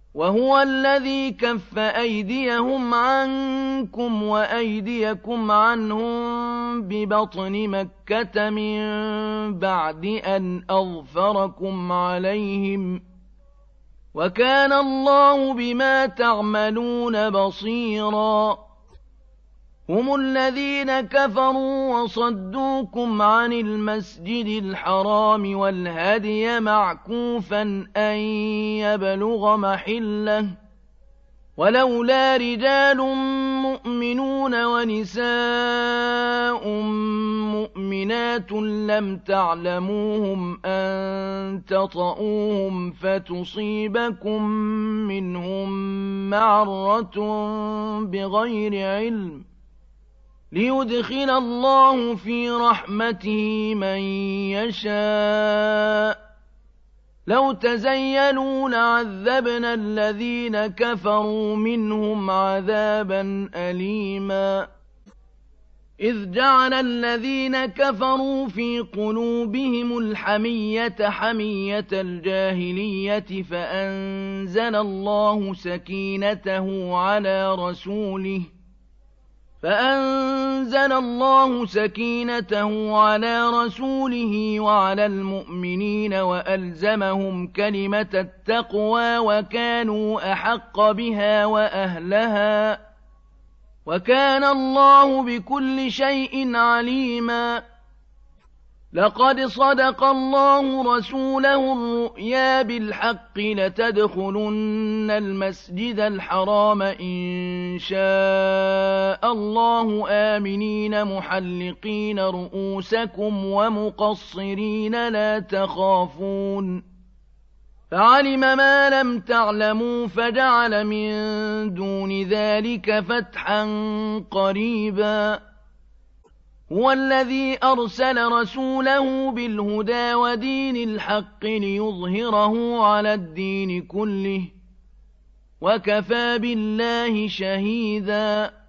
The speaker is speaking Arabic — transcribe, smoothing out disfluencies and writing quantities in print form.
وهو الذي كف أيديهم عنكم وأيديكم عنهم ببطن مكة من بعد أن أظفركم عليهم، وكان الله بما تعملون بصيرا. هم الذين كفروا وصدوكم عن المسجد الحرام والهدي معكوفا أن يبلغ محله، ولولا رجال مؤمنون ونساء مؤمنات لم تعلموهم أن تطئوهم فتصيبكم منهم معرة بغير علم، ليدخل الله في رحمته من يشاء. لو تزيلوا لعذبنا الذين كفروا منهم عذابا أليما. إذ جعل الذين كفروا في قلوبهم الحمية حمية الجاهلية فأنزل الله سكينته على رسوله وعلى المؤمنين وألزمهم كلمة التقوى وكانوا أحق بها وأهلها، وكان الله بكل شيء عليما. لقد صدق الله رسوله الرؤيا بالحق لتدخلن المسجد الحرام إن شاء الله آمنين محلقين رؤوسكم ومقصرين لا تخافون، فعلم ما لم تعلموا فجعل من دون ذلك فتحا قريبا. هو الذي أرسل رسوله بالهدى ودين الحق ليظهره على الدين كله، وكفى بالله شهيدا.